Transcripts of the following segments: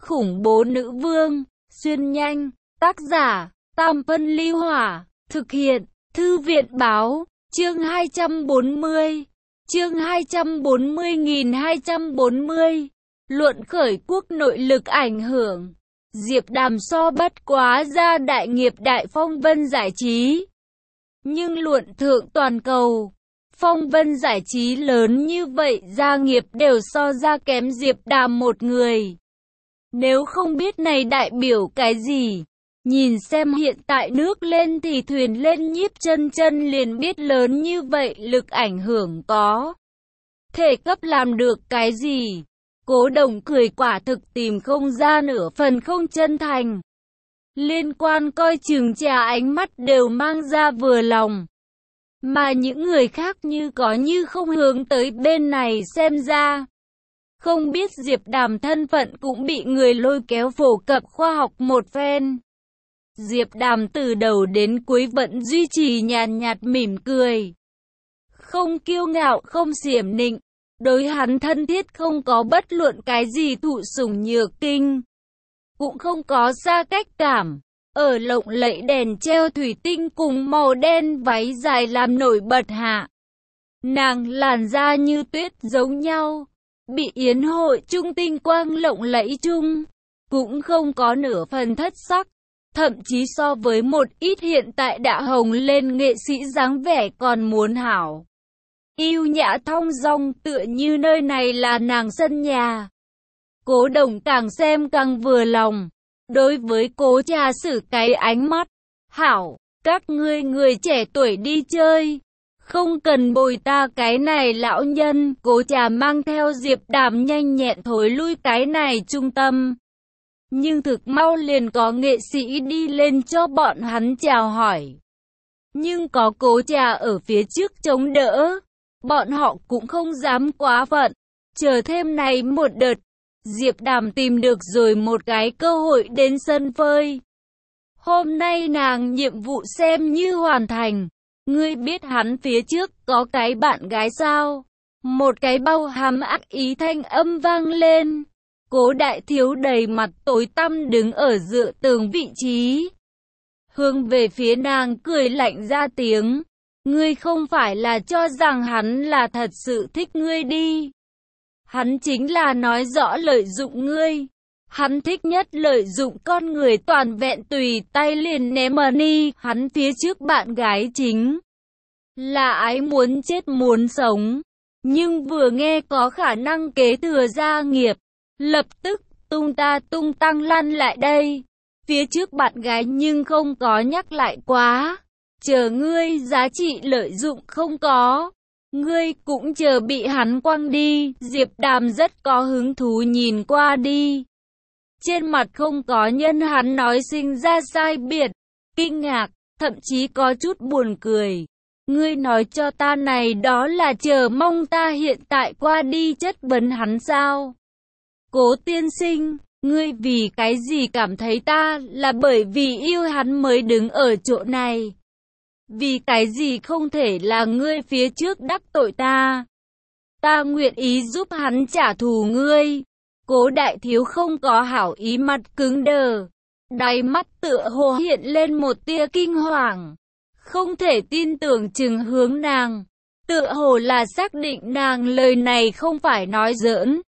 khủng bố nữ vương, xuyên nhanh, tác giả, Tam Phân Ly Hỏa, thực hiện, Thư viện báo, chương 240, chương 240.240, luận khởi quốc nội lực ảnh hưởng, Diệp Đàm so bất quá ra đại nghiệp Đại Phong Vân Giải Trí. Nhưng luận thượng toàn cầu, Phong Vân Giải Trí lớn như vậy gia nghiệp đều so ra kém Diệp Đàm một người. Nếu không biết này đại biểu cái gì, nhìn xem hiện tại nước lên thì thuyền lên, Nhiếp Chân Chân liền biết lớn như vậy lực ảnh hưởng có thể cấp làm được cái gì. Cố Đồng cười quả thực tìm không ra nửa phần không chân thành. Liên quan coi chừng trà ánh mắt đều mang ra vừa lòng. Mà những người khác như có như không hướng tới bên này xem ra. Không biết Diệp Đàm thân phận cũng bị người lôi kéo phổ cập khoa học một phen. Diệp Đàm từ đầu đến cuối vẫn duy trì nhàn nhạt mỉm cười. Không kiêu ngạo, không xiểm nịnh. Đối hắn thân thiết, không có bất luận cái gì thụ sủng nhược kinh. Cũng không có xa cách cảm. Ở lộng lẫy đèn treo thủy tinh cùng màu đen váy dài làm nổi bật hạ. Nàng làn da như tuyết giống nhau. Bị yến hội trung tinh quang lộng lẫy chung. Cũng không có nửa phần thất sắc. Thậm chí so với một ít hiện tại đã hồng lên nghệ sĩ dáng vẻ còn muốn hảo. Yêu nhã thong dong, tựa như nơi này là nàng sân nhà. Cố Đồng càng xem càng vừa lòng. Đối với Cố Trà sử cái ánh mắt. Hảo, các ngươi người trẻ tuổi đi chơi. Không cần bồi ta cái này lão nhân. Cố Trà mang theo Diệp Đàm nhanh nhẹn thối lui cái này trung tâm. Nhưng thực mau liền có nghệ sĩ đi lên cho bọn hắn chào hỏi. Nhưng có Cố Trà ở phía trước chống đỡ. Bọn họ cũng không dám quá phận. Chờ thêm này một đợt. Diệp Đàm tìm được rồi một cái cơ hội đến sân phơi. Hôm nay nàng nhiệm vụ xem như hoàn thành. Ngươi biết hắn phía trước có cái bạn gái sao? Một cái bao hàm ác ý thanh âm vang lên. Cố Đại Thiếu đầy mặt tối tăm đứng ở dựa tường vị trí. Hướng về phía nàng cười lạnh ra tiếng. Ngươi không phải là cho rằng hắn là thật sự thích ngươi đi. Hắn chính là nói rõ lợi dụng ngươi. Hắn thích nhất lợi dụng con người toàn vẹn tùy tay liền ném money. Hắn phía trước bạn gái chính là ái muốn chết muốn sống. Nhưng vừa nghe có khả năng kế thừa gia nghiệp, lập tức tung ta tung tăng lăn lại đây. Phía trước bạn gái nhưng không có nhắc lại quá. Chờ ngươi giá trị lợi dụng không có. Ngươi cũng chờ bị hắn quăng đi. Diệp Đàm rất có hứng thú nhìn qua đi. Trên mặt không có nhân hắn nói sinh ra sai biệt. Kinh ngạc, thậm chí có chút buồn cười. Ngươi nói cho ta này đó là chờ mong ta hiện tại qua đi chất vấn hắn sao? Cố tiên sinh, ngươi vì cái gì cảm thấy ta là bởi vì yêu hắn mới đứng ở chỗ này? Vì cái gì không thể là ngươi phía trước đắc tội ta? Ta nguyện ý giúp hắn trả thù ngươi. Cố Đại Thiếu không có hảo ý, mặt cứng đờ. Đáy mắt tựa hồ hiện lên một tia kinh hoàng. Không thể tin tưởng chừng hướng nàng. Tựa hồ là xác định nàng lời này không phải nói giỡn.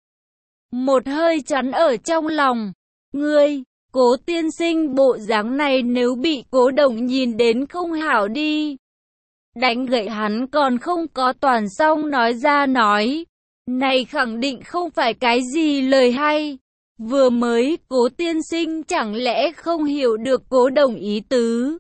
Một hơi chắn ở trong lòng. Ngươi, Cố tiên sinh, bộ dáng này nếu bị Cố Đồng nhìn đến không hảo đi. Đánh gậy hắn còn không có toàn xong nói ra nói. Này khẳng định không phải cái gì lời hay. Vừa mới Cố tiên sinh chẳng lẽ không hiểu được Cố Đồng ý tứ.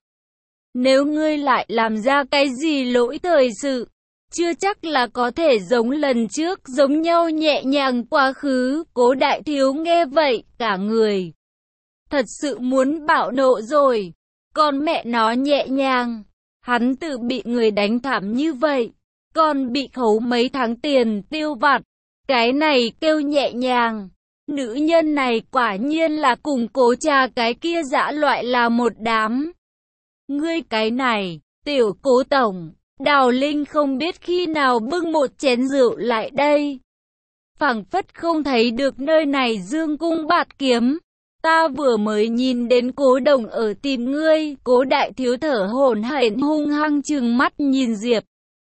Nếu ngươi lại làm ra cái gì lỗi thời sự, chưa chắc là có thể giống lần trước giống nhau nhẹ nhàng quá khứ. Cố Đại Thiếu nghe vậy, cả người thật sự muốn bạo nộ rồi. Còn mẹ nó nhẹ nhàng, hắn tự bị người đánh thảm như vậy, còn bị khấu mấy tháng tiền tiêu vặt, cái này kêu nhẹ nhàng. Nữ nhân này quả nhiên là cùng Cố Trà cái kia dã loại là một đám. Ngươi cái này, tiểu Cố tổng. Đào Linh không biết khi nào bưng một chén rượu lại đây. Phảng phất không thấy được nơi này dương cung bạt kiếm. Ta vừa mới nhìn đến Cố Đồng ở tìm ngươi. Cố đại thiếu thở hổn hển hung hăng trừng mắt nhìn Diệp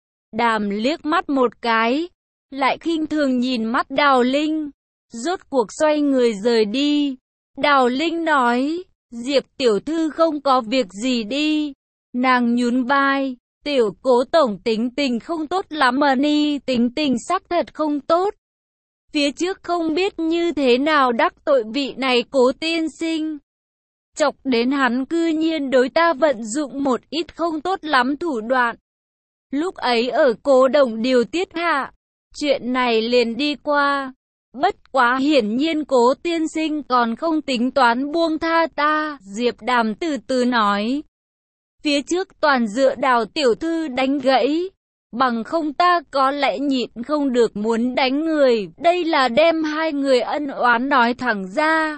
Đàm liếc mắt một cái, lại khinh thường nhìn mắt Đào Linh, rốt cuộc xoay người rời đi. Đào Linh nói, Diệp tiểu thư không có việc gì đi. Nàng nhún vai, tiểu Cố tổng tính tình không tốt lắm mà ni, tính tình xác thật không tốt. Phía trước không biết như thế nào đắc tội vị này Cố tiên sinh. Chọc đến hắn cư nhiên đối ta vận dụng một ít không tốt lắm thủ đoạn. Lúc ấy ở Cố Đồng điều tiết hạ, chuyện này liền đi qua. Bất quá hiển nhiên Cố tiên sinh còn không tính toán buông tha ta. Diệp Đàm từ từ nói. Phía trước toàn dựa Đào tiểu thư đánh gãy. Bằng không ta có lẽ nhịn không được muốn đánh người. Đây là đem hai người ân oán nói thẳng ra.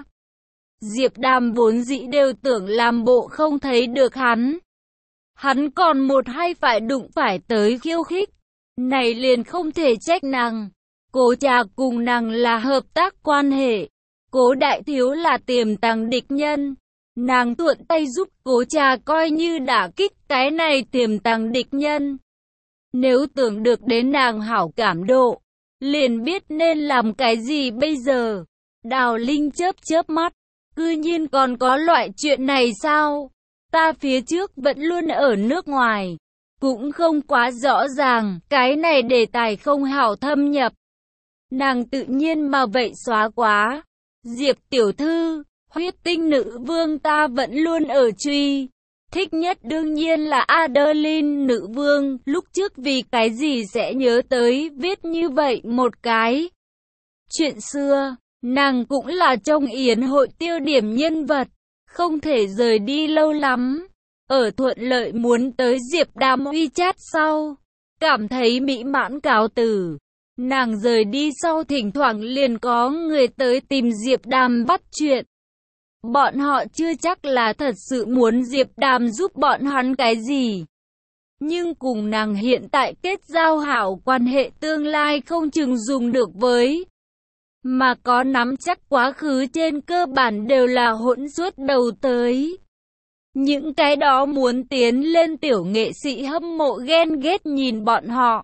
Diệp Đàm vốn dĩ đều tưởng làm bộ không thấy được hắn. Hắn còn một hay phải đụng phải tới khiêu khích. Này liền không thể trách nàng. Cố trà cùng nàng là hợp tác quan hệ. Cố đại thiếu là tiềm tàng địch nhân. Nàng thuận tay giúp Cố trà coi như đả kích cái này tiềm tàng địch nhân. Nếu tưởng được đến nàng hảo cảm độ, liền biết nên làm cái gì bây giờ. Đào Linh chớp mắt, cư nhiên còn có loại chuyện này sao? Ta phía trước vẫn luôn ở nước ngoài, cũng không quá rõ ràng, cái này đề tài không hảo thâm nhập. Nàng tự nhiên mà vậy xóa quá. Diệp tiểu thư, huyết tinh nữ vương ta vẫn luôn ở truy. Thích nhất đương nhiên là Adeline nữ vương, lúc trước vì cái gì sẽ nhớ tới viết như vậy một cái. Chuyện xưa, nàng cũng là trong yến hội tiêu điểm nhân vật, không thể rời đi lâu lắm. Ở thuận lợi muốn tới Diệp Đàm WeChat sau, cảm thấy mỹ mãn cáo từ. Nàng rời đi sau thỉnh thoảng liền có người tới tìm Diệp Đàm bắt chuyện. Bọn họ chưa chắc là thật sự muốn Diệp Đàm giúp bọn hắn cái gì. Nhưng cùng nàng hiện tại kết giao hảo quan hệ tương lai không chừng dùng được với. Mà có nắm chắc quá khứ trên cơ bản đều là hỗn suốt đầu tới. Những cái đó muốn tiến lên tiểu nghệ sĩ hâm mộ ghen ghét nhìn bọn họ.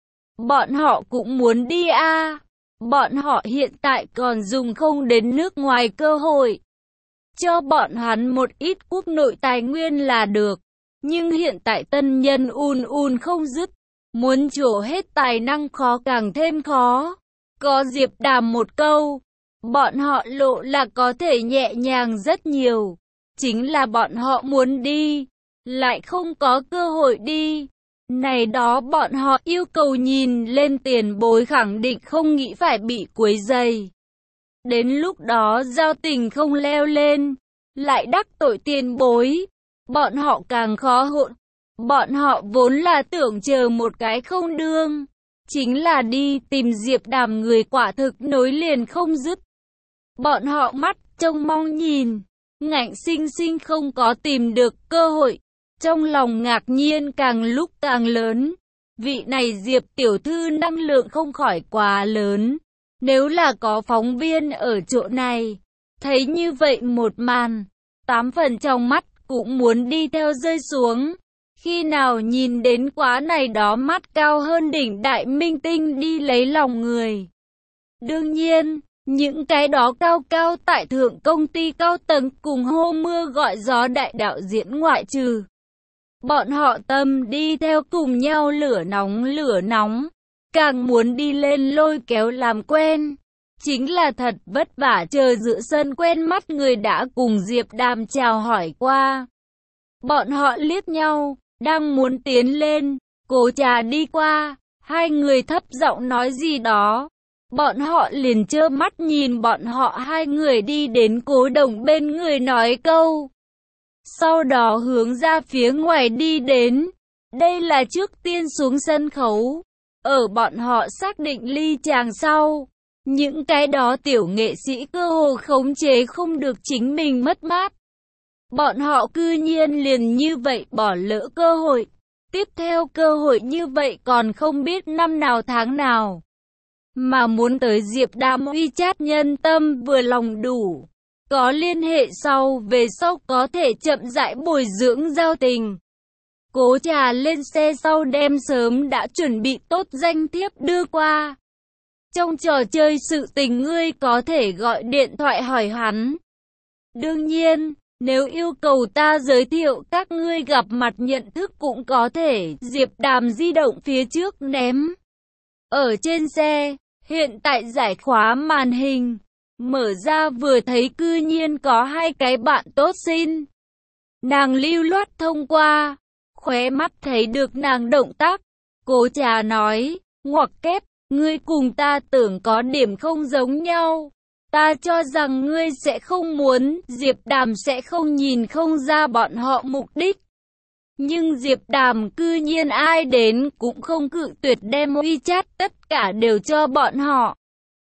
Bọn họ cũng muốn đi a. Bọn họ hiện tại còn dùng không đến nước ngoài cơ hội. Cho bọn hắn một ít quốc nội tài nguyên là được. Nhưng hiện tại tân nhân không dứt. Muốn trổ hết tài năng khó càng thêm khó. Có Diệp Đàm một câu, bọn họ lộ là có thể nhẹ nhàng rất nhiều. Chính là bọn họ muốn đi, lại không có cơ hội đi. Này đó bọn họ yêu cầu nhìn lên tiền bối khẳng định không nghĩ phải bị quấy rầy. Đến lúc đó giao tình không leo lên, lại đắc tội tiền bối, bọn họ càng khó hỗn. Bọn họ vốn là tưởng chờ một cái không đương, chính là đi tìm Diệp Đàm người quả thực nối liền không dứt. Bọn họ mắt trông mong nhìn, ngạnh sinh sinh không có tìm được cơ hội. Trong lòng ngạc nhiên càng lúc càng lớn. Vị này Diệp tiểu thư năng lượng không khỏi quá lớn. Nếu là có phóng viên ở chỗ này, thấy như vậy một màn, 8 phần trong mắt cũng muốn đi theo rơi xuống. Khi nào nhìn đến quá này đó mắt cao hơn đỉnh đại minh tinh đi lấy lòng người. Đương nhiên, những cái đó cao cao tại thượng công ty cao tầng cùng hô mưa gọi gió đại đạo diễn ngoại trừ. Bọn họ tâm đi theo cùng nhau lửa nóng, càng muốn đi lên lôi kéo làm quen. Chính là thật vất vả chờ giữa sân quen mắt người đã cùng Diệp Đàm chào hỏi qua. Bọn họ liếc nhau, đang muốn tiến lên, Cố Trà đi qua, hai người thấp giọng nói gì đó. Bọn họ liền trơ mắt nhìn bọn họ hai người đi đến Cố Đồng bên người nói câu. Sau đó hướng ra phía ngoài đi đến. Đây là trước tiên xuống sân khấu. Ở bọn họ xác định ly chàng sau, những cái đó tiểu nghệ sĩ cơ hồ khống chế không được chính mình mất mát. Bọn họ cư nhiên liền như vậy bỏ lỡ cơ hội. Tiếp theo cơ hội như vậy còn không biết năm nào tháng nào. Mà muốn tới Diệp Đàm WeChat nhân tâm vừa lòng đủ. có liên hệ sau, về sau có thể chậm rãi bồi dưỡng giao tình. Cố Trà lên xe sau đem sớm đã chuẩn bị tốt danh thiếp đưa qua. Trong trò chơi sự tình ngươi có thể gọi điện thoại hỏi hắn. Đương nhiên, nếu yêu cầu ta giới thiệu các ngươi gặp mặt nhận thức cũng có thể. Diệp Đàm di động phía trước ném ở trên xe, hiện tại giải khóa màn hình. Mở ra vừa thấy cư nhiên có hai cái bạn tốt xin. Nàng lưu loát thông qua, khóe mắt thấy được nàng động tác. Cố Trà nói, ngoặc kép, ngươi cùng ta tưởng có điểm không giống nhau. Ta cho rằng ngươi sẽ không muốn, Diệp Đàm sẽ không nhìn không ra bọn họ mục đích. Nhưng Diệp Đàm cư nhiên ai đến cũng không cự tuyệt đem WeChat tất cả đều cho bọn họ.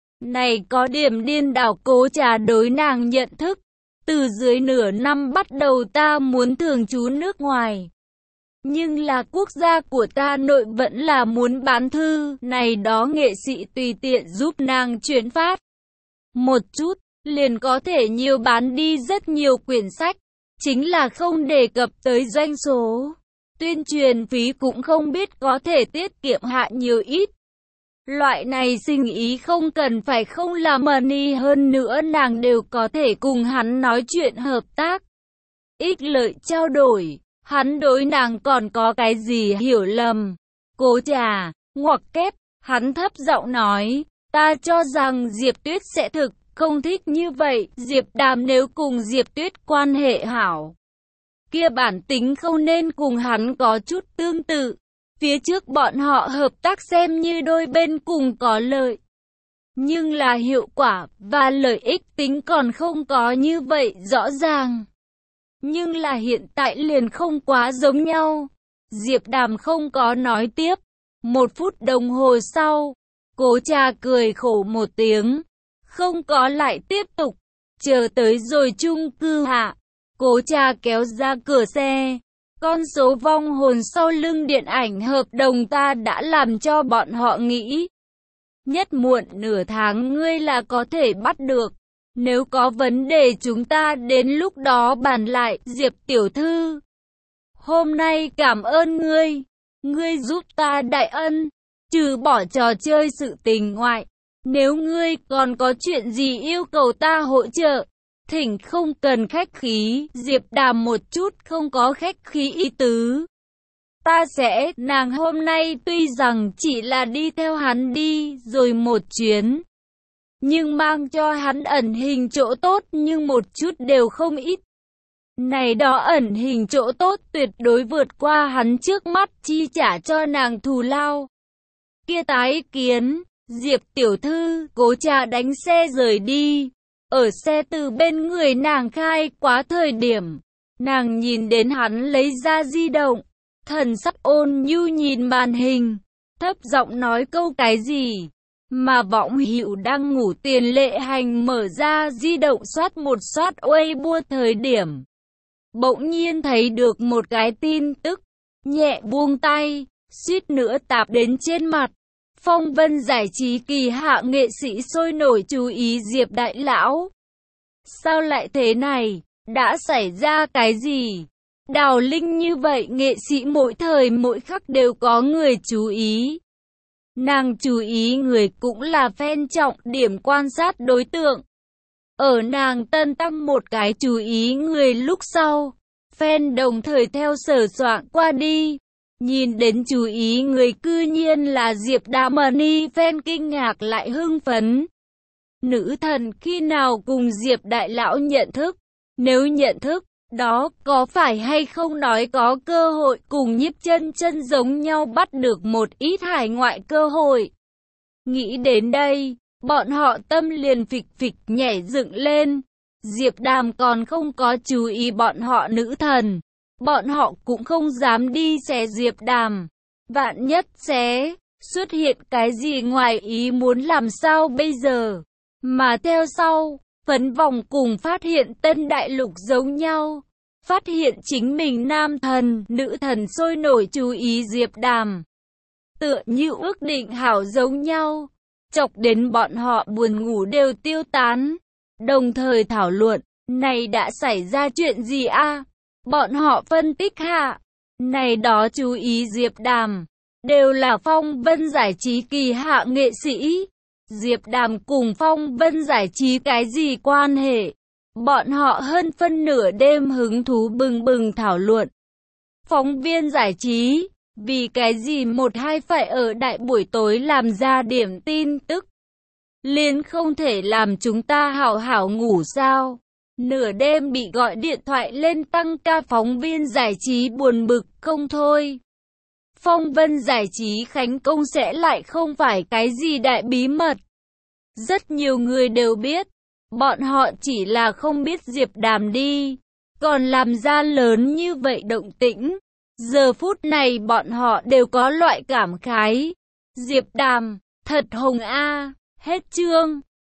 Này có điểm điên đảo. Cố Trà đối nàng nhận thức. Từ dưới nửa năm bắt đầu ta muốn thường trú nước ngoài. Nhưng là quốc gia của ta nội vẫn là muốn bán thư. Này đó nghệ sĩ tùy tiện giúp nàng chuyển phát một chút, liền có thể nhiều bán đi rất nhiều quyển sách. Chính là không đề cập tới doanh số. Tuyên truyền phí cũng không biết có thể tiết kiệm hạ nhiều ít. Loại này sinh ý không cần phải không là money, hơn nữa nàng đều có thể cùng hắn nói chuyện hợp tác. Ích lợi trao đổi, hắn đối nàng còn có cái gì hiểu lầm. Cố Trà, ngoặc kép, hắn thấp giọng nói, ta cho rằng Diệp Tuyết sẽ thực không thích như vậy. Diệp Đàm nếu cùng Diệp Tuyết quan hệ hảo, kia bản tính không nên cùng hắn có chút tương tự. Phía trước bọn họ hợp tác xem như đôi bên cùng có lợi. Nhưng là hiệu quả và lợi ích tính còn không có như vậy rõ ràng. Nhưng là hiện tại liền không quá giống nhau. Diệp Đàm không có nói tiếp. 1 phút đồng hồ sau, Cố Trà cười khổ một tiếng. Không có lại tiếp tục. Chờ tới rồi chung cư hạ. Cố Trà kéo ra cửa xe. Con số vong hồn sau lưng điện ảnh hợp đồng ta đã làm cho bọn họ nghĩ. Nhất muộn nửa tháng ngươi là có thể bắt được. Nếu có vấn đề chúng ta đến lúc đó bàn lại. Diệp tiểu thư, hôm nay cảm ơn ngươi. Ngươi giúp ta đại ân. Trừ bỏ trò chơi sự tình ngoại, nếu ngươi còn có chuyện gì yêu cầu ta hỗ trợ, thỉnh không cần khách khí. Diệp Đàm một chút không có khách khí ý tứ. Ta sẽ, nàng hôm nay tuy rằng chỉ là đi theo hắn đi rồi một chuyến, nhưng mang cho hắn ẩn hình chỗ tốt nhưng một chút đều không ít. Này đó ẩn hình chỗ tốt tuyệt đối vượt qua hắn trước mắt chi trả cho nàng thù lao. Kia tái kiến, Diệp tiểu thư. Cố Trà đánh xe rời đi. Ở xe từ bên người nàng khai quá thời điểm, nàng nhìn đến hắn lấy ra di động, thần sắc ôn nhu nhìn màn hình, thấp giọng nói câu cái gì. Mà Võng Hữu đang ngủ Tiền Lệ Hành mở ra di động soát một soát Weibo thời điểm, bỗng nhiên thấy được một cái tin tức, nhẹ buông tay, suýt nữa tạp đến trên mặt. Phong vân giải trí kỳ hạ nghệ sĩ sôi nổi chú ý Diệp đại lão. Sao lại thế này? Đã xảy ra cái gì? Đào Linh như vậy nghệ sĩ mỗi thời mỗi khắc đều có người chú ý. Nàng chú ý người cũng là fan trọng điểm quan sát đối tượng. Ở nàng tân tăng một cái chú ý người lúc sau, fan đồng thời theo sờ soạn qua đi. Nhìn đến chú ý người cư nhiên là Diệp Đàm, fan kinh ngạc lại hưng phấn. Nữ thần khi nào cùng Diệp đại lão nhận thức? Nếu nhận thức, đó có phải hay không nói có cơ hội cùng Nhiếp Chân Chân giống nhau bắt được một ít hải ngoại cơ hội? Nghĩ đến đây, bọn họ tâm liền phịch phịch nhảy dựng lên. Diệp Đàm còn không có chú ý bọn họ nữ thần. Bọn họ cũng không dám đi xé Diệp Đàm. Vạn nhất xé, xuất hiện cái gì ngoài ý muốn làm sao bây giờ? Mà theo sau, Phấn Vòng cùng phát hiện Tân Đại Lục giống nhau. Phát hiện chính mình nam thần, nữ thần sôi nổi chú ý Diệp Đàm. Tựa như ước định hảo giống nhau. Chọc đến bọn họ buồn ngủ đều tiêu tán. Đồng thời thảo luận, Này đã xảy ra chuyện gì a? Bọn họ phân tích hạ. Này đó chú ý Diệp Đàm. Đều là Phong Vân Giải Trí kỳ hạ nghệ sĩ. Diệp Đàm cùng Phong Vân Giải Trí cái gì quan hệ? Bọn họ hơn phân nửa đêm hứng thú bừng bừng thảo luận. Phóng viên giải trí, vì cái gì một hai phải ở đại buổi tối làm ra điểm tin tức? Liền không thể làm chúng ta hảo hảo ngủ sao? Nửa đêm bị gọi điện thoại lên tăng ca, phóng viên giải trí buồn bực không thôi. Phong Vân Giải Trí khánh công sẽ lại không phải cái gì đại bí mật. Rất nhiều người đều biết. Bọn họ chỉ là không biết Diệp Đàm đi. Còn làm ra lớn như vậy động tĩnh. Giờ phút này bọn họ đều có loại cảm khái. Diệp Đàm, thật hồng a. Hết chương.